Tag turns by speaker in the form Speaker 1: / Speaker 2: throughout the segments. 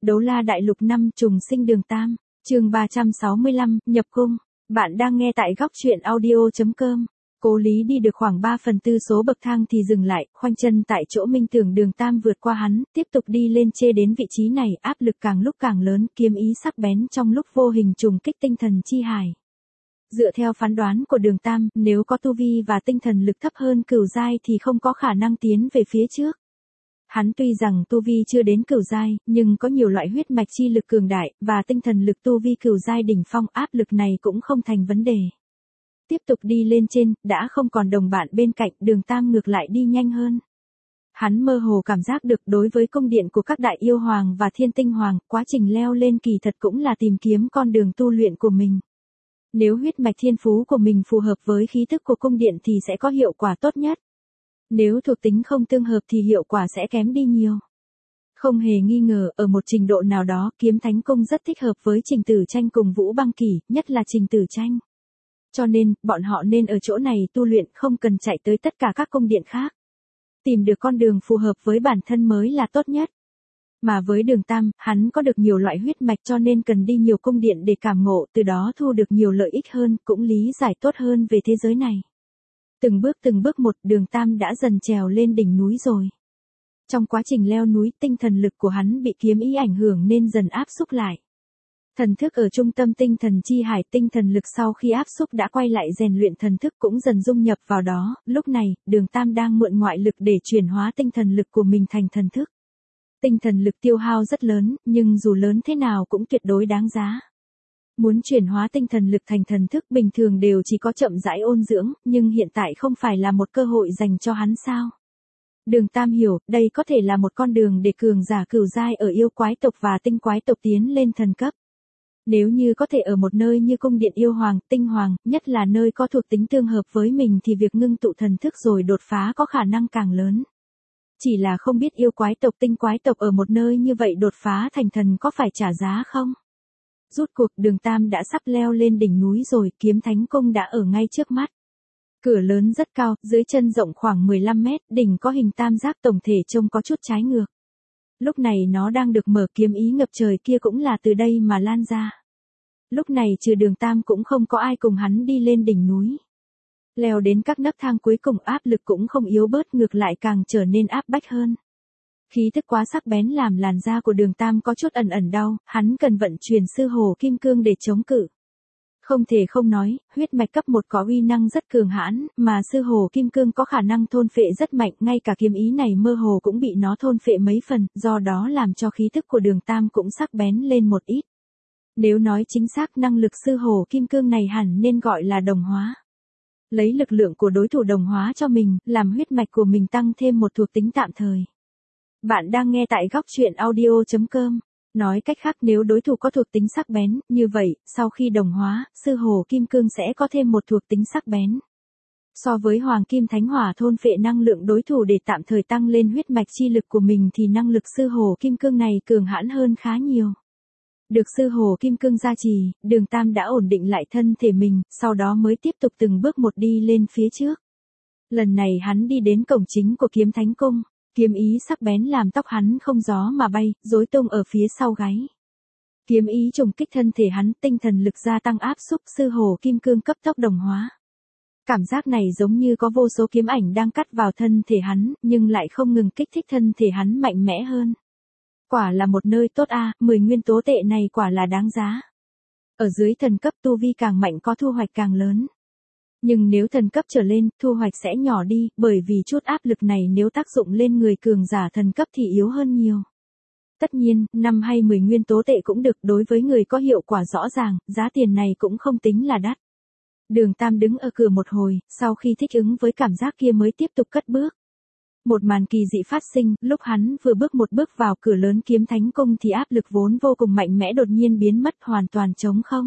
Speaker 1: Đấu La Đại Lục 5 trùng sinh Đường Tam, chương 365, nhập cung. Bạn đang nghe tại góc truyện audio.com. Cố Lý đi được khoảng 3/4 số bậc thang thì dừng lại, khoanh chân tại chỗ minh tưởng Đường Tam vượt qua hắn, tiếp tục đi lên chê đến vị trí này, áp lực càng lúc càng lớn, kiếm ý sắc bén trong lúc vô hình trùng kích tinh thần chi hải. Dựa theo phán đoán của Đường Tam, nếu có tu vi và tinh thần lực thấp hơn cửu giai thì không có khả năng tiến về phía trước. Hắn tuy rằng tu vi chưa đến cửu giai, nhưng có nhiều loại huyết mạch chi lực cường đại, và tinh thần lực tu vi cửu giai đỉnh phong, áp lực này cũng không thành vấn đề. Tiếp tục đi lên trên, đã không còn đồng bạn bên cạnh, Đường Tam ngược lại đi nhanh hơn. Hắn mơ hồ cảm giác được đối với cung điện của các đại yêu hoàng và thiên tinh hoàng, quá trình leo lên kỳ thật cũng là tìm kiếm con đường tu luyện của mình. Nếu huyết mạch thiên phú của mình phù hợp với khí thức của cung điện thì sẽ có hiệu quả tốt nhất. Nếu thuộc tính không tương hợp thì hiệu quả sẽ kém đi nhiều. Không hề nghi ngờ, ở một trình độ nào đó, Kiếm Thánh Cung rất thích hợp với Trình Tử Tranh cùng Vũ Băng Kỷ, nhất là Trình Tử Tranh. Cho nên, bọn họ nên ở chỗ này tu luyện, không cần chạy tới tất cả các cung điện khác. Tìm được con đường phù hợp với bản thân mới là tốt nhất. Mà với Đường Tam, hắn có được nhiều loại huyết mạch cho nên cần đi nhiều cung điện để cảm ngộ, từ đó thu được nhiều lợi ích hơn, cũng lý giải tốt hơn về thế giới này. Từng bước một, Đường Tam đã dần trèo lên đỉnh núi rồi. Trong quá trình leo núi, tinh thần lực của hắn bị kiếm ý ảnh hưởng nên dần áp xúc lại. Thần thức ở trung tâm tinh thần chi hải, tinh thần lực sau khi áp xúc đã quay lại rèn luyện thần thức cũng dần dung nhập vào đó, lúc này, Đường Tam đang mượn ngoại lực để chuyển hóa tinh thần lực của mình thành thần thức. Tinh thần lực tiêu hao rất lớn, nhưng dù lớn thế nào cũng tuyệt đối đáng giá. Muốn chuyển hóa tinh thần lực thành thần thức bình thường đều chỉ có chậm rãi ôn dưỡng, nhưng hiện tại không phải là một cơ hội dành cho hắn sao? Đường Tam hiểu, đây có thể là một con đường để cường giả cửu giai ở yêu quái tộc và tinh quái tộc tiến lên thần cấp. Nếu như có thể ở một nơi như cung điện yêu hoàng, tinh hoàng, nhất là nơi có thuộc tính tương hợp với mình thì việc ngưng tụ thần thức rồi đột phá có khả năng càng lớn. Chỉ là không biết yêu quái tộc tinh quái tộc ở một nơi như vậy đột phá thành thần có phải trả giá không? Rút cuộc, Đường Tam đã sắp leo lên đỉnh núi rồi, Kiếm Thánh Cung đã ở ngay trước mắt. Cửa lớn rất cao, dưới chân rộng khoảng 15 mét, đỉnh có hình tam giác tổng thể trông có chút trái ngược. Lúc này nó đang được mở, kiếm ý ngập trời kia cũng là từ đây mà lan ra. Lúc này trừ Đường Tam cũng không có ai cùng hắn đi lên đỉnh núi. Leo đến các nấc thang cuối cùng, áp lực cũng không yếu bớt, ngược lại càng trở nên áp bách hơn. Khí thức quá sắc bén làm làn da của Đường Tam có chút ẩn đau, hắn cần vận chuyển sư hồ kim cương để chống cự. Không thể không nói, huyết mạch cấp 1 có uy năng rất cường hãn, mà sư hồ kim cương có khả năng thôn phệ rất mạnh, ngay cả kiếm ý này mơ hồ cũng bị nó thôn phệ mấy phần, do đó làm cho khí thức của Đường Tam cũng sắc bén lên một ít. Nếu nói chính xác, năng lực sư hồ kim cương này hẳn nên gọi là đồng hóa. Lấy lực lượng của đối thủ đồng hóa cho mình, làm huyết mạch của mình tăng thêm một thuộc tính tạm thời. Bạn đang nghe tại góc truyện audio.com. Nói cách khác, nếu đối thủ có thuộc tính sắc bén, như vậy, sau khi đồng hóa, sư hồ kim cương sẽ có thêm một thuộc tính sắc bén. So với hoàng kim thánh hỏa thôn phệ năng lượng đối thủ để tạm thời tăng lên huyết mạch chi lực của mình thì năng lực sư hồ kim cương này cường hãn hơn khá nhiều. Được sư hồ kim cương gia trì, Đường Tam đã ổn định lại thân thể mình, sau đó mới tiếp tục từng bước một đi lên phía trước. Lần này hắn đi đến cổng chính của Kiếm Thánh Cung. Kiếm ý sắc bén làm tóc hắn không gió mà bay, rối tung ở phía sau gáy. Kiếm ý trùng kích thân thể hắn, tinh thần lực gia tăng áp xúc, sư hồ kim cương cấp tốc đồng hóa. Cảm giác này giống như có vô số kiếm ảnh đang cắt vào thân thể hắn, nhưng lại không ngừng kích thích thân thể hắn mạnh mẽ hơn. Quả là một nơi tốt a, 10 nguyên tố tệ này quả là đáng giá. Ở dưới thần cấp tu vi càng mạnh có thu hoạch càng lớn. Nhưng nếu thần cấp trở lên, thu hoạch sẽ nhỏ đi, bởi vì chút áp lực này nếu tác dụng lên người cường giả thần cấp thì yếu hơn nhiều. Tất nhiên, 5 hay 10 nguyên tố tệ cũng được, đối với người có hiệu quả rõ ràng, giá tiền này cũng không tính là đắt. Đường Tam đứng ở cửa một hồi, sau khi thích ứng với cảm giác kia mới tiếp tục cất bước. Một màn kỳ dị phát sinh, lúc hắn vừa bước một bước vào cửa lớn Kiếm Thánh Cung thì áp lực vốn vô cùng mạnh mẽ đột nhiên biến mất, hoàn toàn trống không.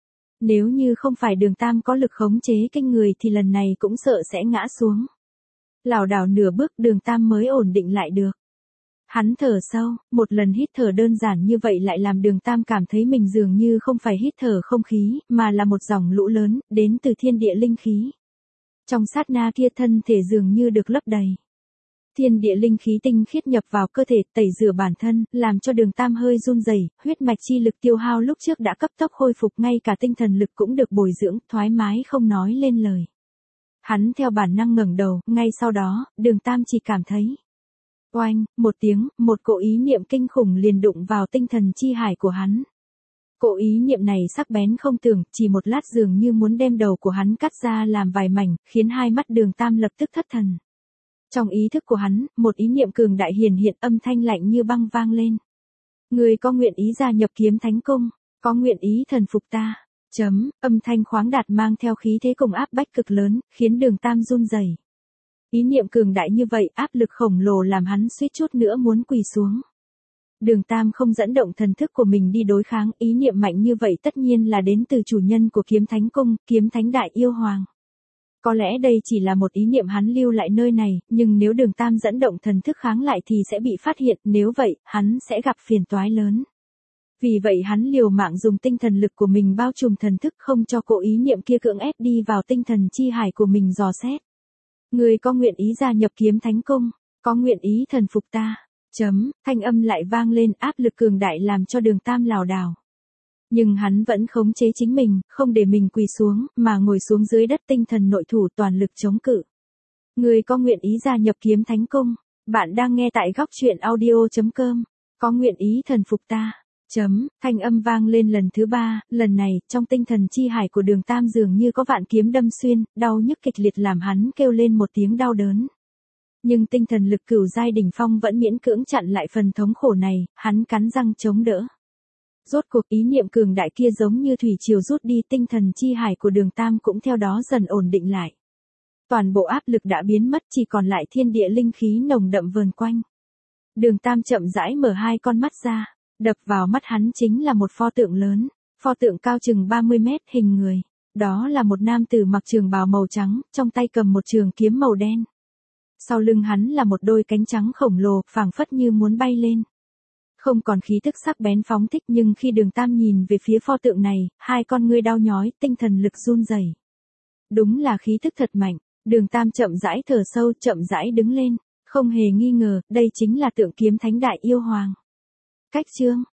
Speaker 1: Nếu như không phải Đường Tam có lực khống chế kinh người thì lần này cũng sợ sẽ ngã xuống. Lảo đảo nửa bước, Đường Tam mới ổn định lại được. Hắn thở sâu, một lần hít thở đơn giản như vậy lại làm Đường Tam cảm thấy mình dường như không phải hít thở không khí, mà là một dòng lũ lớn, đến từ thiên địa linh khí. Trong sát na kia thân thể dường như được lấp đầy. Thiên địa linh khí tinh khiết nhập vào cơ thể, tẩy rửa bản thân, làm cho Đường Tam hơi run rẩy, huyết mạch chi lực tiêu hao lúc trước đã cấp tốc khôi phục, ngay cả tinh thần lực cũng được bồi dưỡng, thoải mái không nói lên lời. Hắn theo bản năng ngẩng đầu, ngay sau đó, Đường Tam chỉ cảm thấy oanh, một tiếng, một cỗ ý niệm kinh khủng liền đụng vào tinh thần chi hải của hắn. Cỗ ý niệm này sắc bén không tưởng, chỉ một lát dường như muốn đem đầu của hắn cắt ra làm vài mảnh, khiến hai mắt Đường Tam lập tức thất thần. Trong ý thức của hắn, một ý niệm cường đại hiển hiện, âm thanh lạnh như băng vang lên. Người có nguyện ý gia nhập Kiếm Thánh Cung, có nguyện ý thần phục ta. Âm thanh khoáng đạt mang theo khí thế cùng áp bách cực lớn, khiến Đường Tam run rẩy. Ý niệm cường đại như vậy, áp lực khổng lồ làm hắn suýt chút nữa muốn quỳ xuống. Đường Tam không dẫn động thần thức của mình đi đối kháng, ý niệm mạnh như vậy tất nhiên là đến từ chủ nhân của Kiếm Thánh Cung, Kiếm Thánh Đại Yêu Hoàng. Có lẽ đây chỉ là một ý niệm hắn lưu lại nơi này, nhưng nếu Đường Tam dẫn động thần thức kháng lại thì sẽ bị phát hiện, nếu vậy, hắn sẽ gặp phiền toái lớn. Vì vậy hắn liều mạng dùng tinh thần lực của mình bao trùm thần thức, không cho cỗ ý niệm kia cưỡng ép đi vào tinh thần chi hải của mình dò xét. Người có nguyện ý gia nhập Kiếm Thánh Cung, có nguyện ý thần phục ta. Thanh âm lại vang lên, áp lực cường đại làm cho Đường Tam lảo đảo. Nhưng hắn vẫn khống chế chính mình, không để mình quỳ xuống, mà ngồi xuống dưới đất, tinh thần nội thủ toàn lực chống cự. Người có nguyện ý gia nhập Kiếm Thánh Cung, bạn đang nghe tại góc truyện audio.com, có nguyện ý thần phục ta. Thanh âm vang lên lần thứ 3, lần này, trong tinh thần chi hải của Đường Tam dường như có vạn kiếm đâm xuyên, đau nhức kịch liệt làm hắn kêu lên một tiếng đau đớn. Nhưng tinh thần lực cửu giai đỉnh phong vẫn miễn cưỡng chặn lại phần thống khổ này, hắn cắn răng chống đỡ. Rốt cuộc ý niệm cường đại kia giống như thủy triều rút đi, tinh thần chi hải của Đường Tam cũng theo đó dần ổn định lại. Toàn bộ áp lực đã biến mất, chỉ còn lại thiên địa linh khí nồng đậm vờn quanh. Đường Tam chậm rãi mở hai con mắt ra, đập vào mắt hắn chính là một pho tượng lớn, pho tượng cao chừng 30 mét, hình người. Đó là một nam tử mặc trường bào màu trắng, trong tay cầm một trường kiếm màu đen. Sau lưng hắn là một đôi cánh trắng khổng lồ, phảng phất như muốn bay lên. Không còn khí tức sắc bén phóng thích, nhưng khi Đường Tam nhìn về phía pho tượng này, hai con ngươi đau nhói, tinh thần lực run rẩy. Đúng là khí tức thật mạnh. Đường Tam chậm rãi thở sâu, chậm rãi đứng lên, không hề nghi ngờ, đây chính là tượng Kiếm Thánh Đại Yêu Hoàng. Cách chương